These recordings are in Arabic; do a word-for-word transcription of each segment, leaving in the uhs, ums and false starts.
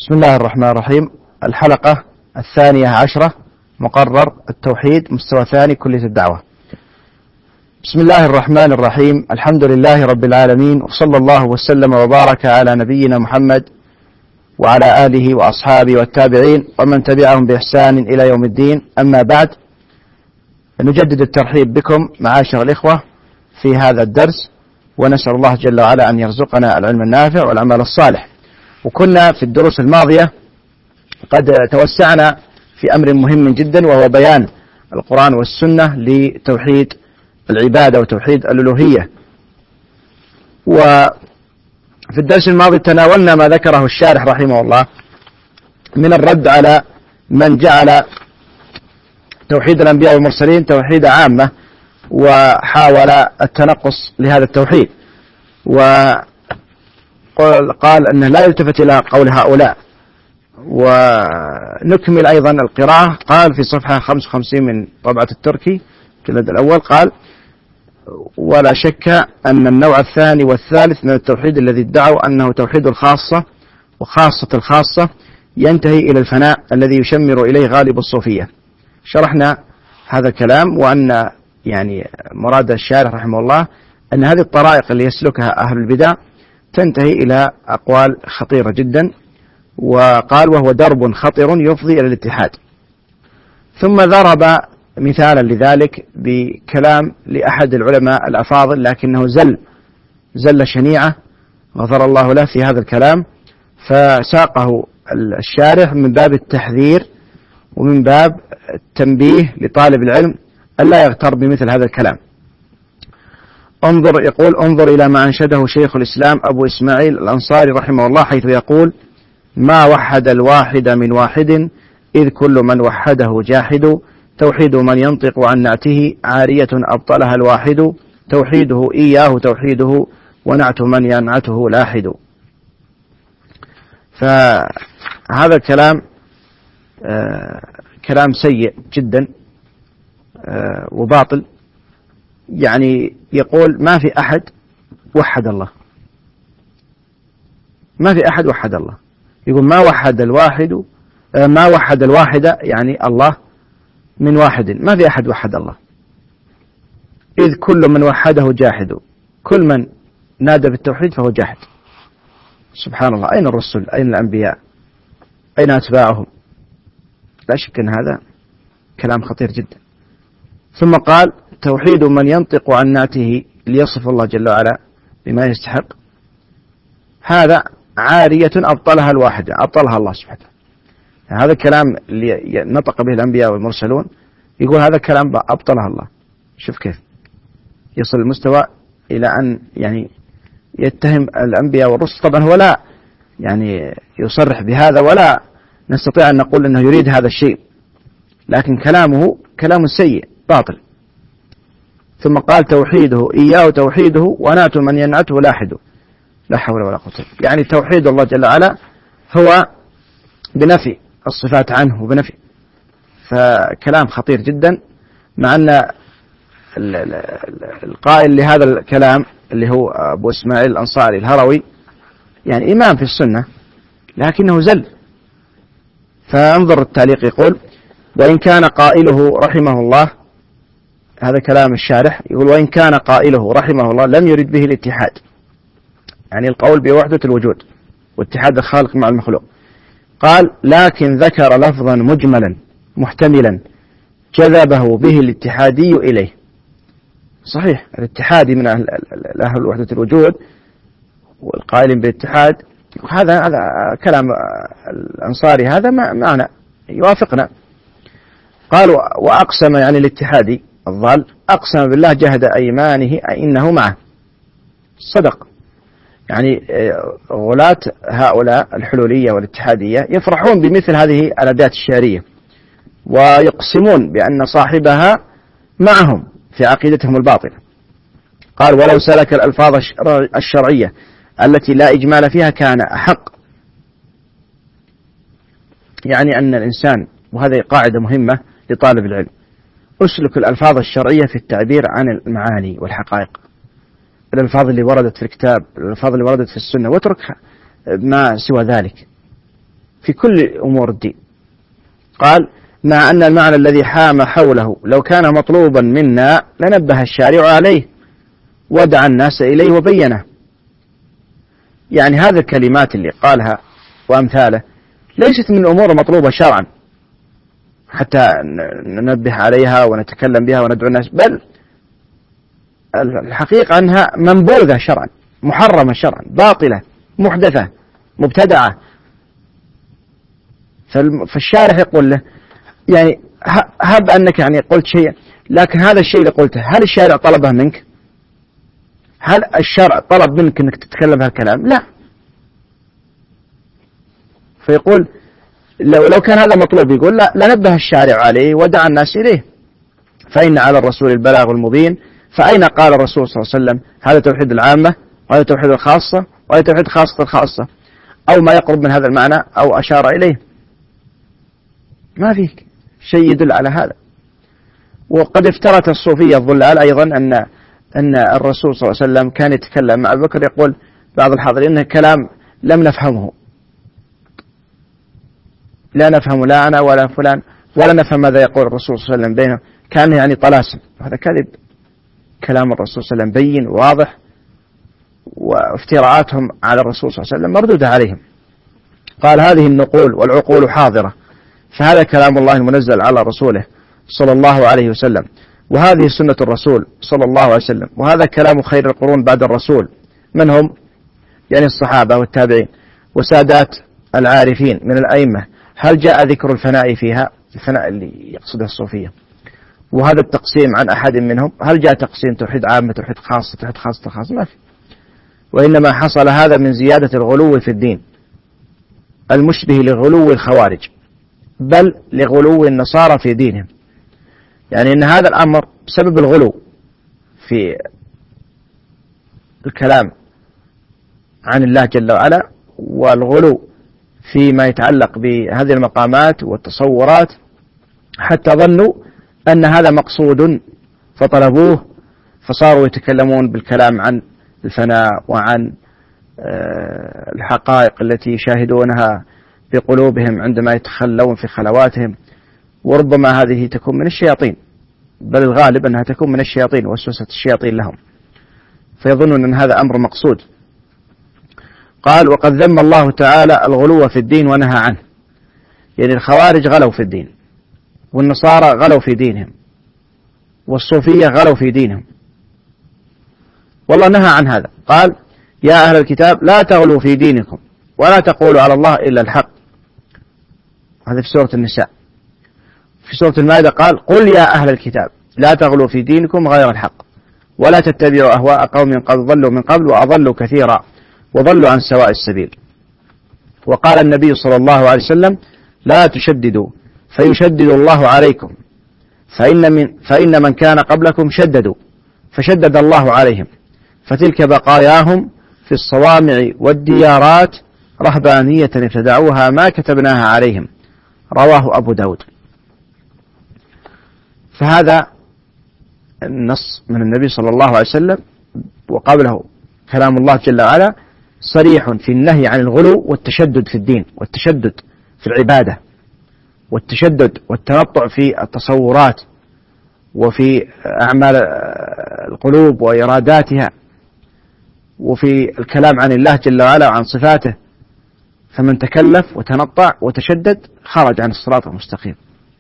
بسم الله الرحمن الرحيم. الحلقة الثانية عشرة، مقرر التوحيد، مستوى ثاني، كلية الدعوة. بسم الله الرحمن الرحيم. الحمد لله رب العالمين، وصلى الله وسلم وبارك على نبينا محمد وعلى آله وأصحابه والتابعين ومن تبعهم بإحسان إلى يوم الدين. أما بعد، نجدد الترحيب بكم معاشر الإخوة في هذا الدرس، ونسأل الله جل وعلا أن يرزقنا العلم النافع والعمل الصالح. وكنا في الدروس الماضية قد توسعنا في أمر مهم جدا، وهو بيان القرآن والسنة لتوحيد العبادة وتوحيد الألوهية. وفي الدرس الماضي تناولنا ما ذكره الشارح رحمه الله من الرد على من جعل توحيد الأنبياء والمرسلين توحيد عامة، وحاول التنقص لهذا التوحيد، وقال أنه لا يلتفت إلى قول هؤلاء. ونكمل أيضا القراءة. قال في صفحة خمسة وخمسين من طبعة التركي الجلد الأول، قال: ولا شك أن النوع الثاني والثالث من التوحيد الذي ادعوا أنه توحيد الخاصة وخاصة الخاصة ينتهي إلى الفناء الذي يشمر إليه غالب الصوفية. شرحنا هذا الكلام، وأن يعني مراد الشارح رحمه الله أن هذه الطرائق اللي يسلكها أهل البدع تنتهي إلى أقوال خطيرة جدا. وقال: وهو درب خطر يفضي إلى الاتحاد. ثم ضرب مثالا لذلك بكلام لأحد العلماء الأفاضل، لكنه زل زل شنيعة غفر الله له في هذا الكلام، فساقه الشارح من باب التحذير ومن باب التنبيه لطالب العلم ألا يغتر بمثل هذا الكلام. انظر يقول: انظر إلى ما أنشده شيخ الإسلام أبو إسماعيل الأنصاري رحمه الله، حيث يقول: ما وحد الواحد من واحد، إذ كل من وحده جاحد. توحيد من ينطق عن نعته، عارية أبطلها الواحد. توحيده إياه توحيده، ونعت من ينعته لاحد. فهذا الكلام آه كلام سيء جدا آه وباطل. يعني يقول ما في أحد وحد الله، ما في أحد وحد الله. يقول ما وحد الواحد آه ما وحد الواحدة، يعني الله من واحد، ما في أحد وحد الله. إذ كل من وحده جاحد، كل من نادى بالتوحيد فهو جاحد. سبحان الله، أين الرسل؟ أين الأنبياء؟ أين أتباعهم؟ لا شك أن هذا كلام خطير جدا. ثم قال: توحيد من ينطق عن نعته، ليصف الله جل وعلا بما يستحق، هذا عارية أبطلها الواحدة، أبطلها الله سبحانه. هذا الكلام اللي نطق به الأنبياء والمرسلون، يقول هذا الكلام أبطلها الله. شوف كيف يصل المستوى إلى أن يعني يتهم الأنبياء والرسل. طبعا هو لا يعني يصرح بهذا، ولا نستطيع أن نقول أنه يريد هذا الشيء، لكن كلامه كلام سيء باطل. ثم قال: توحيده إياه توحيده، ونعت من ينعته لاحد. لا حول ولا قوة. يعني توحيد الله جل وعلا هو بنفي الصفات عنه وبنفي. فكلام خطير جدا، مع أن القائل لهذا الكلام اللي هو أبو إسماعيل الأنصاري الهروي يعني إمام في السنة، لكنه زل. فانظر التعليق، يقول: وإن كان قائله رحمه الله، هذا كلام الشارح، يقول: وإن كان قائله رحمه الله لم يرد به الاتحاد، يعني القول بوحدة الوجود واتحاد الخالق مع المخلوق. قال: لكن ذكر لفظا مجملا محتملا جذبه به الاتحادي إليه. صحيح، الاتحادي من أهل, أهل وحدة الوجود والقائل بالاتحاد، هذا هذا كلام الأنصاري، هذا معنى يوافقنا. قال: وأقسم، يعني الاتحادي الضال، أقسم بالله جهد أيمانه إنه معه. صدق. يعني غلاة هؤلاء الحلولية والاتحادية يفرحون بمثل هذه الأداة الشعرية، ويقسمون بأن صاحبها معهم في عقيدتهم الباطلة. قال: ولو سلك الألفاظ الشرعية التي لا إجمال فيها كان أحق. يعني أن الإنسان، وهذه قاعدة مهمة لطالب العلم، أسلك الألفاظ الشرعية في التعبير عن المعاني والحقائق، الألفاظ اللي وردت في الكتاب، الألفاظ اللي وردت في السنة، واترك ما سوى ذلك. في كل أمور الدين. قال مع أن المعنى الذي حام حوله لو كان مطلوبا منا لنبه الشارع عليه ودعا الناس إليه وبينه. يعني هذه الكلمات اللي قالها وأمثاله ليست من الأمور المطلوبة شرعا حتى ننبه عليها ونتكلم بها وندعو الناس، بل الحقيقة أنها منبوذة شرعا، محرمة شرعا، باطلة، محدثة، مبتدعة. فالشارح يقول له يعني هب أنك يعني قلت شيء، لكن هذا الشيء اللي قلته هل الشارع طلبه منك؟ هل الشرع طلب منك أنك تتكلم هالكلام؟ لا. فيقول لو لو كان هذا مطلوب يقول لا لنبه الشارع عليه ودعا الناس إليه، فإن على الرسول البلاغ المبين. فأين قال الرسول صلى الله عليه وسلم هذا توحيد العامة وهذا توحيد الخاصة وهذا توحيد خاصة الخاصة أو ما يقرب من هذا المعنى أو أشار إليه؟ ما فيه شيء يدل على هذا. وقد افترت الصوفية الضلال أيضا أن أن الرسول صلى الله عليه وسلم كان يتكلم مع أبي بكر، يقول بعض الحاضرين إنه كلام لم نفهمه، لا نفهم لا أنا ولا فلان ولا نفهم ماذا يقول الرسول صلى الله عليه وسلم بينه، كان يعني طلاسم. هذا كذب. كلام الرسول صلى الله عليه وسلم بين واضح، وافتراءاتهم على الرسول صلى الله عليه وسلم مردودة عليهم. قال هذه النقول والعقول حاضرة، فهذا كلام الله المنزل على رسوله صلى الله عليه وسلم، وهذه سنة الرسول صلى الله عليه وسلم، وهذا كلام خير القرون بعد الرسول من هم؟ يعني الصحابة والتابعين وسادات العارفين من الأئمة. هل جاء ذكر الفناء فيها؟ الفناء اللي يقصده الصوفية، وهذا التقسيم عن أحد منهم. هل جاء تقسيم توحيد عامة توحيد خاصة توحيد خاصة خاصة؟ ما في. وإنما حصل هذا من زيادة الغلو في الدين المشبه لغلو الخوارج، بل لغلو النصارى في دينهم. يعني أن هذا الأمر بسبب الغلو في الكلام عن الله جل وعلا، والغلو فيما يتعلق بهذه المقامات والتصورات، حتى ظنوا أن هذا مقصود فطلبوه، فصاروا يتكلمون بالكلام عن الفناء وعن الحقائق التي يشاهدونها بقلوبهم عندما يتخلون في خلواتهم. وربما هذه تكون من الشياطين، بل الغالب أنها تكون من الشياطين وسوسة الشياطين لهم، فيظنون أن هذا أمر مقصود. قال وقد ذم الله تعالى الغلو في الدين ونهى عنه. يعني الخوارج غلوا في الدين، والنصارى غلوا في دينهم، والصوفية غلوا في دينهم، والله نهى عن هذا. قال يا أهل الكتاب لا تغلوا في دينكم ولا تقولوا على الله إلا الحق. هذا في سورة النساء. في سورة المائدة قال قل يا أهل الكتاب لا تغلوا في دينكم غير الحق ولا تتبعوا أهواء قوم قد ضلوا من قبل وأضلوا كثيرا وضلوا عن سواء السبيل. وقال النبي صلى الله عليه وسلم لا تشددوا فيشدد الله عليكم فإن من, فإن من كان قبلكم شددوا فشدد الله عليهم فتلك بقاياهم في الصوامع والديارات رهبانية ابتدعوها ما كتبناها عليهم. رواه أبو داود. فهذا النص من النبي صلى الله عليه وسلم، وقبله كلام الله جل وعلا صريح في النهي عن الغلو والتشدد في الدين والتشدد في العبادة والتشدد والتنطع في التصورات وفي أعمال القلوب وإراداتها وفي الكلام عن الله جل وعلا وعن صفاته. فمن تكلف وتنطع وتشدد خرج عن الصراط المستقيم.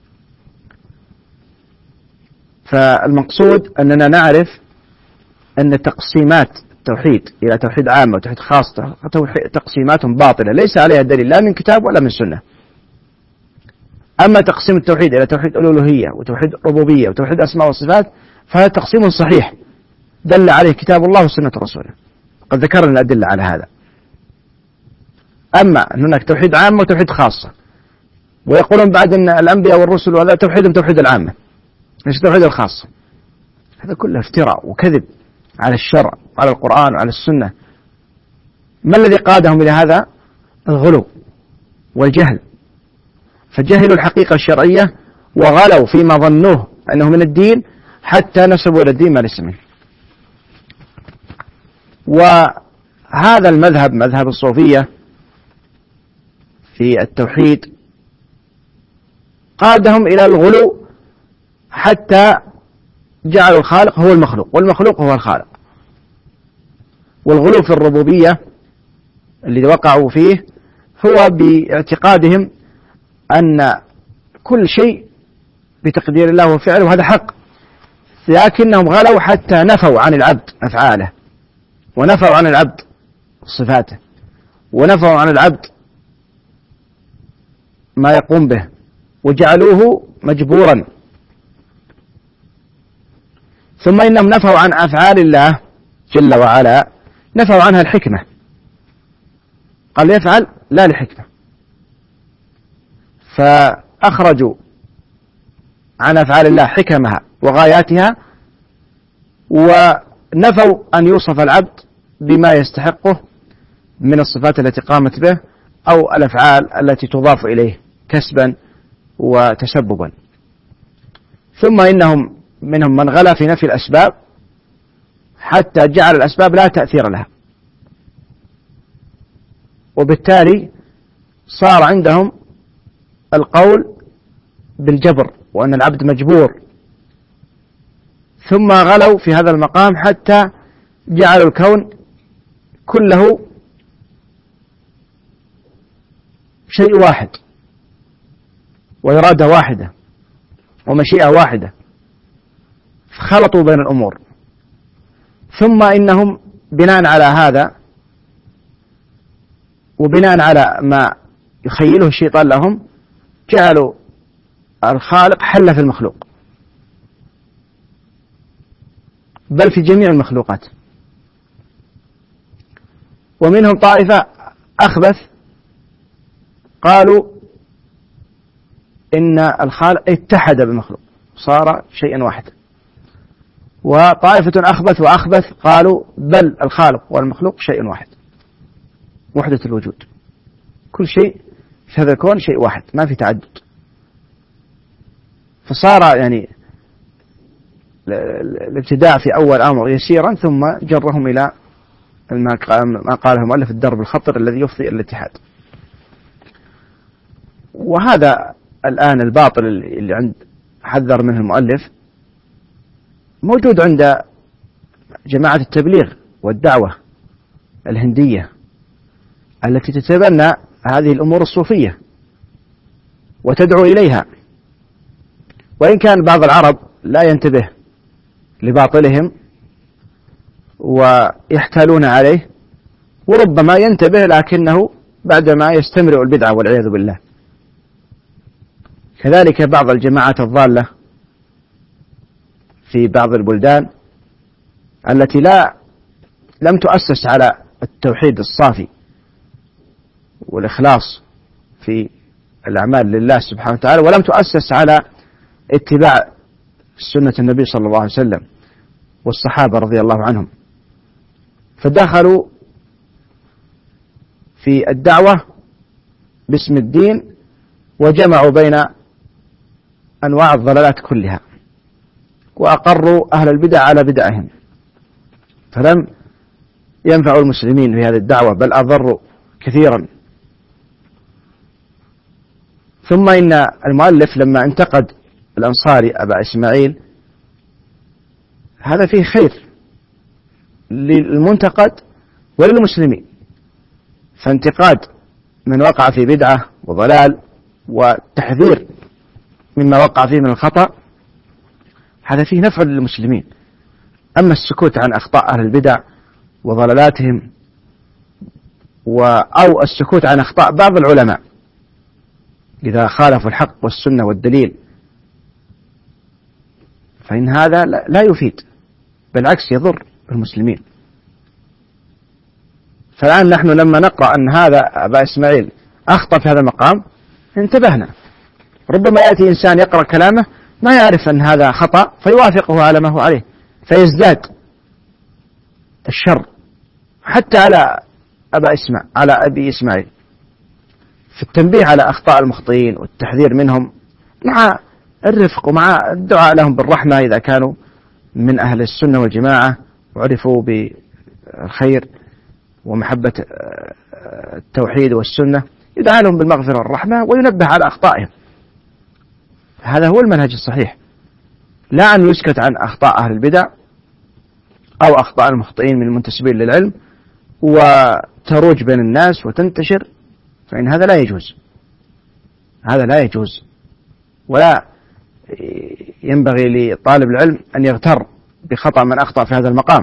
فالمقصود أننا نعرف أن تقسيمات التوحيد إلى توحيد عام وتوحيد خاص تقسيمات باطلة ليس عليها دليل لا من كتاب ولا من سنة. أما تقسيم التوحيد إلى توحيد الألوهية وتوحيد ربوبية وتوحيد أسماء وصفات فهذا تقسيم صحيح دل عليه كتاب الله وسنة رسوله، قد ذكرنا الأدلة على هذا. أما أن هناك توحيد عام وتوحيد خاصة، ويقولون بعد أن الأنبياء والرسل وهذا توحيدهم توحيد العامة ليس توحيد الخاصة، هذا كله افتراء وكذب على الشرع وعلى القرآن وعلى السنة. ما الذي قادهم إلى هذا؟ الغلو والجهل، فجهلوا الحقيقة الشرعية وغلوا فيما ظنوه أنه من الدين حتى نسبوا إلى الدين ما ليس منه. وهذا المذهب مذهب الصوفية في التوحيد قادهم إلى الغلو حتى جعلوا الخالق هو المخلوق والمخلوق هو الخالق. والغلو في الربوبية اللي وقعوا فيه هو باعتقادهم أن كل شيء بتقدير الله وفعله، وهذا حق، لكنهم غلوا حتى نفوا عن العبد أفعاله، ونفوا عن العبد صفاته، ونفوا عن العبد ما يقوم به، وجعلوه مجبورا. ثم إنهم نفوا عن أفعال الله جل وعلا، نفوا عنها الحكمة، قال يفعل لا لحكمة، فأخرجوا عن أفعال الله حكمها وغاياتها، ونفوا أن يوصف العبد بما يستحقه من الصفات التي قامت به أو الأفعال التي تضاف إليه كسبا وتسببا. ثم إنهم منهم من غلا في نفي الأسباب حتى جعل الأسباب لا تأثير لها، وبالتالي صار عندهم القول بالجبر وأن العبد مجبور. ثم غلوا في هذا المقام حتى جعلوا الكون كله شيء واحد وإرادة واحدة ومشيئة واحدة، فخلطوا بين الأمور. ثم إنهم بناء على هذا وبناء على ما يخيله الشيطان لهم جعلوا الخالق حل في المخلوق، بل في جميع المخلوقات. ومنهم طائفة أخبث قالوا إن الخالق اتحد بالمخلوق صار شيئا واحدا. وطائفة أخبث وأخبث قالوا بل الخالق والمخلوق شيء واحد، وحدة الوجود، كل شيء في هذا الكون شيء واحد ما في تعدد. فصار يعني الابتداع في أول أمر يسيرا، ثم جرهم إلى ما قاله المؤلف الدرب الخطر الذي يفضي إلى الاتحاد. وهذا الآن الباطل اللي عند حذر منه المؤلف موجود عند جماعة التبليغ والدعوة الهندية التي تتبنى هذه الأمور الصوفية وتدعو إليها، وإن كان بعض العرب لا ينتبه لباطلهم ويحتالون عليه، وربما ينتبه لكنه بعدما يستمرئ البدعة والعياذ بالله. كذلك بعض الجماعات الضالة في بعض البلدان التي لا لم تؤسس على التوحيد الصافي والإخلاص في الأعمال لله سبحانه وتعالى، ولم تؤسس على اتباع سنة النبي صلى الله عليه وسلم والصحابة رضي الله عنهم، فدخلوا في الدعوة باسم الدين وجمعوا بين أنواع الضلالات كلها، وأقروا أهل البدع على بدعهم، فلم ينفعوا المسلمين في هذه الدعوة بل أضروا كثيرا. ثم إن المؤلف لما انتقد الأنصاري أبا إسماعيل هذا فيه خير للمنتقد وللمسلمين، فانتقاد من وقع في بدعة وضلال وتحذير مما وقع فيه من الخطأ هذا فيه نفع للمسلمين. أما السكوت عن أخطاء أهل البدع وضلالاتهم أو السكوت عن أخطاء بعض العلماء إذا خالفوا الحق والسنة والدليل فإن هذا لا يفيد، بالعكس يضر المسلمين. فالآن نحن لما نقرأ أن هذا أبا إسماعيل أخطأ في هذا المقام انتبهنا. ربما يأتي إنسان يقرأ كلامه ما يعرف أن هذا خطأ فيوافقه على ما هو عليه، فيزداد الشر حتى على أبا إسماعيل على أبي إسماعيل، في التنبيه على أخطاء المخطئين والتحذير منهم مع الرفق ومع الدعاء لهم بالرحمة إذا كانوا من أهل السنة والجماعة وعرفوا بالخير ومحبة التوحيد والسنة، يدعى لهم بالمغفرة والرحمة وينبه على أخطائهم. هذا هو المنهج الصحيح، لا أن يسكت عن أخطاء أهل البدع أو أخطاء المخطئين من المنتسبين للعلم وتروج بين الناس وتنتشر، فإن هذا لا يجوز، هذا لا يجوز، ولا ينبغي لطالب العلم أن يغتر بخطأ من أخطأ في هذا المقام.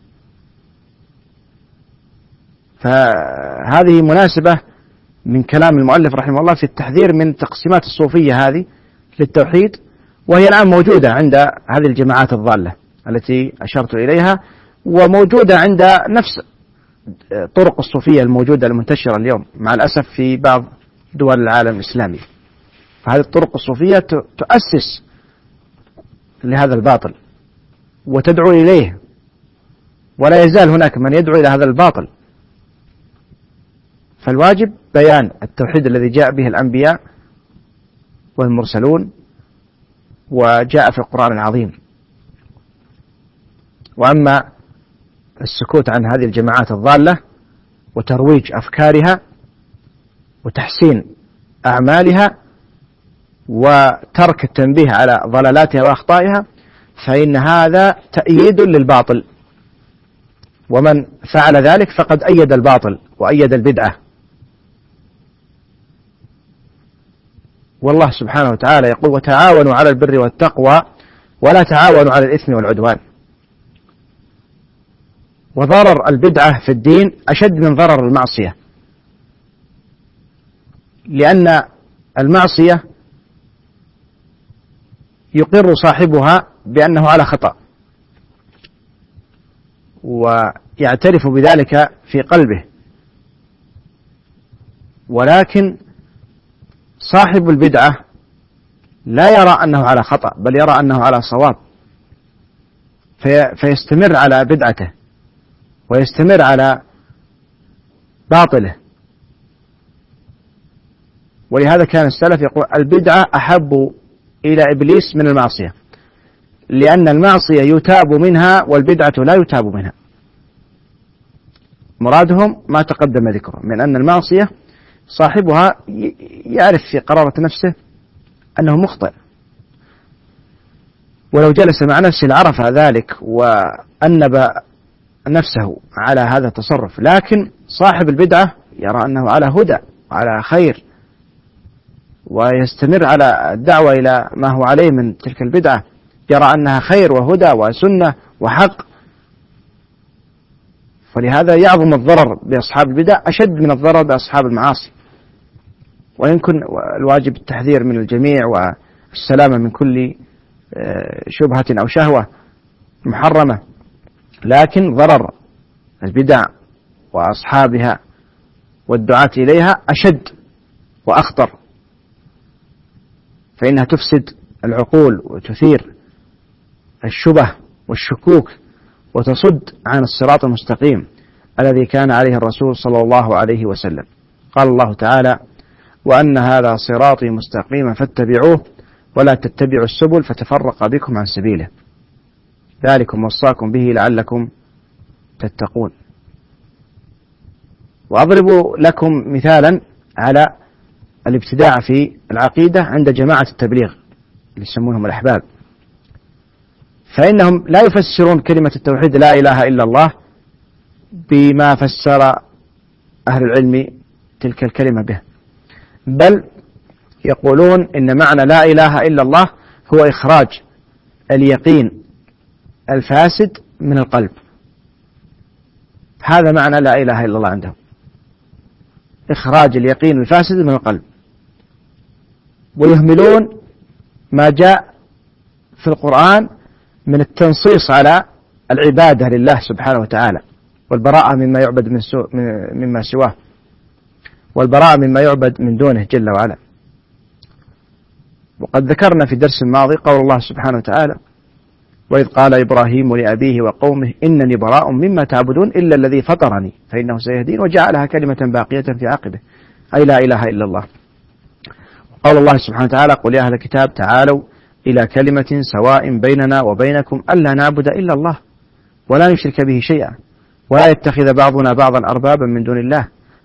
فهذه مناسبة من كلام المؤلف رحمه الله في التحذير من تقسيمات الصوفية هذه للتوحيد، وهي الآن موجودة عند هذه الجماعات الضالة التي أشرت إليها، وموجودة عند نفس طرق الصوفية الموجودة المنتشرة اليوم مع الأسف في بعض دول العالم الإسلامي. فهذه الطرق الصوفية تؤسس لهذا الباطل وتدعو إليه، ولا يزال هناك من يدعو إلى هذا الباطل. فالواجب بيان التوحيد الذي جاء به الأنبياء والمرسلون وجاء في القرآن العظيم. وأما السكوت عن هذه الجماعات الضالة وترويج أفكارها وتحسين أعمالها وترك التنبيه على ضلالاتها وأخطائها، فإن هذا تأييد للباطل، ومن فعل ذلك فقد أيد الباطل وأيد البدعة. والله سبحانه وتعالى يقول: وتعاونوا على البر والتقوى ولا تعاونوا على الإثم والعدوان. وضرر البدعة في الدين أشد من ضرر المعصية، لأن المعصية يقر صاحبها بأنه على خطأ ويعترف بذلك في قلبه، ولكن صاحب البدعة لا يرى أنه على خطأ، بل يرى أنه على صواب، في فيستمر على بدعته ويستمر على باطله. ولهذا كان السلف يقول: البدعة أحب إلى إبليس من المعصية، لأن المعصية يتاب منها والبدعة لا يتاب منها. مرادهم ما تقدم ذكره من أن المعصية صاحبها يعرف في قرارة نفسه أنه مخطئ، ولو جلس مع نفسه لعرف ذلك وأنب نفسه على هذا التصرف. لكن صاحب البدعة يرى أنه على هدى وعلى خير، ويستمر على الدعوة إلى ما هو عليه من تلك البدعة، يرى أنها خير وهدى وسنة وحق. فلهذا يعظم الضرر بأصحاب البدع أشد من الضرر بأصحاب المعاصي. ويمكن الواجب التحذير من الجميع والسلامة من كل شبهة أو شهوة محرمة، لكن ضرر البدع وأصحابها والدعاة إليها أشد وأخطر، فإنها تفسد العقول وتثير الشبه والشكوك وتصد عن الصراط المستقيم الذي كان عليه الرسول صلى الله عليه وسلم. قال الله تعالى: وأن هذا صراطي مستقيما فاتبعوه ولا تتبعوا السبل فتفرق بكم عن سبيله ذلكم وصاكم به لعلكم تتقون. وأضرب لكم مثالا على الابتداع في العقيدة عند جماعة التبليغ اللي يسمونهم الأحباب، فإنهم لا يفسرون كلمة التوحيد لا إله إلا الله بما فسر أهل العلم تلك الكلمة به، بل يقولون إن معنى لا إله إلا الله هو إخراج اليقين الفاسد من القلب. هذا معنى لا إله إلا الله عندهم، إخراج اليقين الفاسد من القلب. ويهملون ما جاء في القرآن من التنصيص على العبادة لله سبحانه وتعالى، والبراءة مما يعبد من سو مما سواه، والبراءة مما يعبد من دونه جل وعلا. وقد ذكرنا في الدرس الماضي قول الله سبحانه وتعالى: وإذ قال إبراهيم لأبيه وقومه إنني براء مما تعبدون إلا الذي فطرني فإنه سيهدين، وجعلها كلمة باقية في عقبه، أي لا إله إلا الله. قول الله سبحانه وتعالى: قل يا أهل الكتاب تعالوا إلى كلمة سواء بيننا وبينكم ألا نعبد إلا الله ولا نشرك به شيئا ولا يتخذ بعضنا بعضا أربابا من دون الله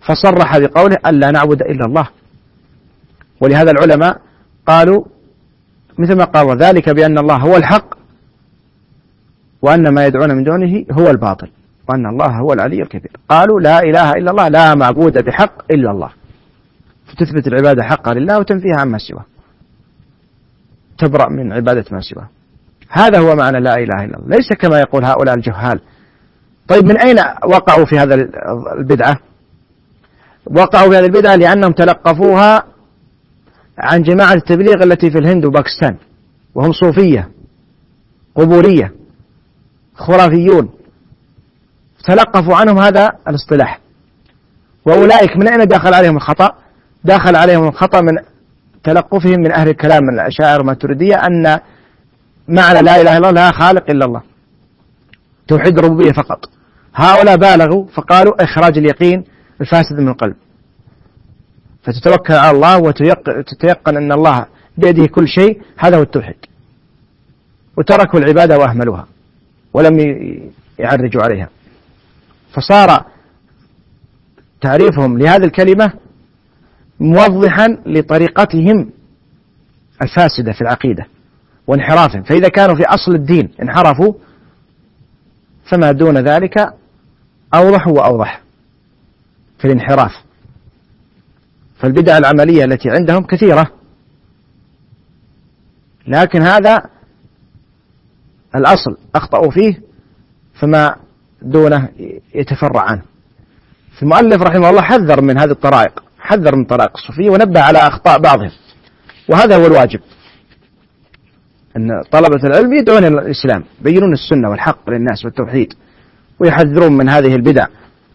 فصرح بقوله أن لا نعبد إلا الله. ولهذا العلماء قالوا مثل ما قال ذلك بأن الله هو الحق وأن ما يدعون من دونه هو الباطل وأن الله هو العلي الكبير. قالوا لا إله إلا الله، لا معبود بحق إلا الله، فتثبت العبادة حقا لله وتنفيها عما سواه، تبرأ من عبادة ما سواه. هذا هو معنى لا إله إلا الله، ليس كما يقول هؤلاء الجهال. طيب من أين وقعوا في هذا البدعة؟ وقعوا في هذه البدعة لأنهم تلقفوها عن جماعة التبليغ التي في الهند وباكستان، وهم صوفية قبورية خرافيون، تلقفوا عنهم هذا الاصطلاح. وأولئك من أين دخل عليهم الخطأ؟ دخل عليهم الخطأ من تلقفهم من أهل الكلام من الأشاعرة والماتريدية أن معنى لا إله إلا الله لا خالق إلا الله، توحيد الربوبية فقط. هؤلاء بالغوا فقالوا إخراج اليقين الفاسد من القلب، فتتوكل على الله وتتيقن أن الله بيده كل شيء، هذا هو التوحيد. وتركوا العبادة وأهملوها ولم يعرجوا عليها، فصار تعريفهم لهذه الكلمة موضحا لطريقتهم الفاسدة في العقيدة وانحرافهم. فإذا كانوا في أصل الدين انحرفوا فما دون ذلك أوضح وأوضح في الانحراف. فالبدع العملية التي عندهم كثيرة، لكن هذا الأصل أخطأوا فيه فما دونه يتفرع عنه. المؤلف رحمه الله حذر من هذه الطرائق، حذر من طرائق الصوفية ونبه على أخطاء بعضهم، وهذا هو الواجب، أن طلبة العلم يدعون إلى الإسلام، يبينون السنة والحق للناس والتوحيد، ويحذرون من هذه البدع.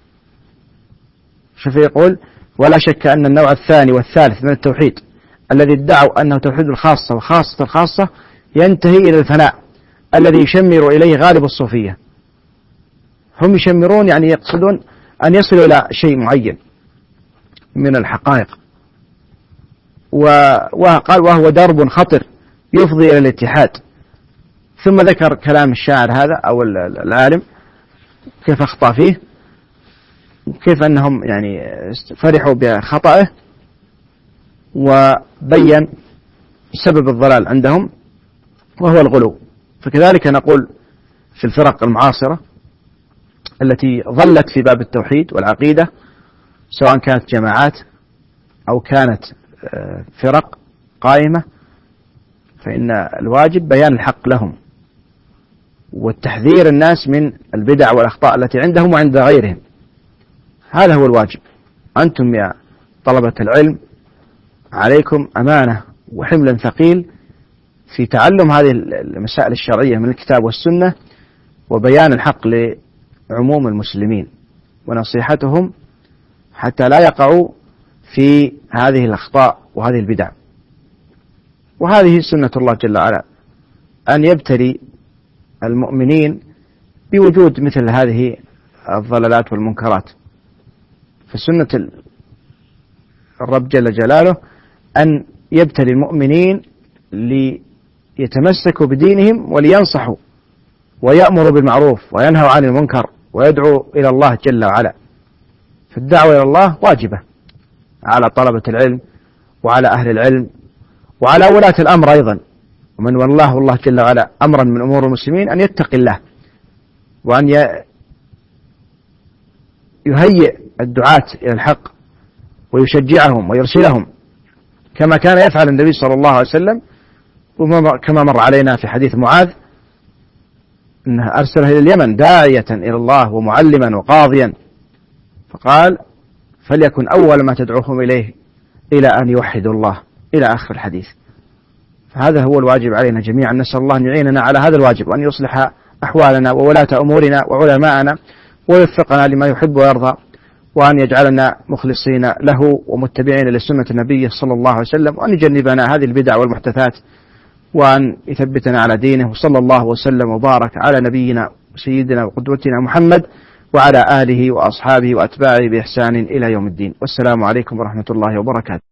شوف يقول: ولا شك أن النوع الثاني والثالث من التوحيد الذي ادعوا أنه توحيد الخاصة وخاصة الخاصة ينتهي إلى الفناء الذي يشمر إليه غالب الصوفية. هم يشمرون يعني يقصدون أن يصلوا إلى شيء معين من الحقائق، وقال وهو درب خطر يفضي إلى الاتحاد. ثم ذكر كلام الشاعر هذا أو العالم كيف أخطأ فيه، كيف أنهم يعني فرحوا بخطأه، وبين سبب الضلال عندهم وهو الغلو. فكذلك نقول في الفرق المعاصرة التي ظلت في باب التوحيد والعقيدة، سواء كانت جماعات أو كانت فرق قائمة، فإن الواجب بيان الحق لهم والتحذير الناس من البدع والأخطاء التي عندهم وعند غيرهم. هذا هو الواجب. أنتم يا طلبة العلم عليكم أمانة وحمل ثقيل في تعلم هذه المسائل الشرعية من الكتاب والسنة، وبيان الحق لعموم المسلمين ونصيحتهم حتى لا يقعوا في هذه الأخطاء وهذه البدع. وهذه سنة الله جل وعلا، أن يبتلي المؤمنين بوجود مثل هذه الضلالات والمنكرات. فسنة الرب جل جلاله أن يبتلي المؤمنين ليتمسكوا بدينهم ولينصحوا ويأمروا بالمعروف وينهوا عن المنكر ويدعوا إلى الله جل وعلا. فالدعوة إلى الله واجبة على طلبة العلم وعلى أهل العلم وعلى ولاة الأمر أيضا، ومن والله الله جل وعلا أمرا من أمور المسلمين أن يتقي الله وأن يهيئ الدعاة إلى الحق ويشجعهم ويرسلهم، كما كان يفعل النبي صلى الله عليه وسلم، كما مر علينا في حديث معاذ أنه أرسله إلى اليمن داعية إلى الله ومعلما وقاضيا، فقال: فليكن أول ما تدعوهم إليه إلى أن يوحدوا الله، إلى آخر الحديث. فهذا هو الواجب علينا جميعا. نسأل الله أن يعيننا على هذا الواجب، وأن يصلح أحوالنا وولاة أمورنا وعلماءنا، ويوفقنا لما يحب ويرضى، وأن يجعلنا مخلصين له ومتبعين لسنة النبي صلى الله عليه وسلم، وأن يجنبنا هذه البدع والمحدثات، وأن يثبتنا على دينه. وصلى الله وسلم وبارك على نبينا وسيدنا وقدوتنا محمد وعلى آله وأصحابه وأتباعه بإحسان إلى يوم الدين. والسلام عليكم ورحمة الله وبركاته.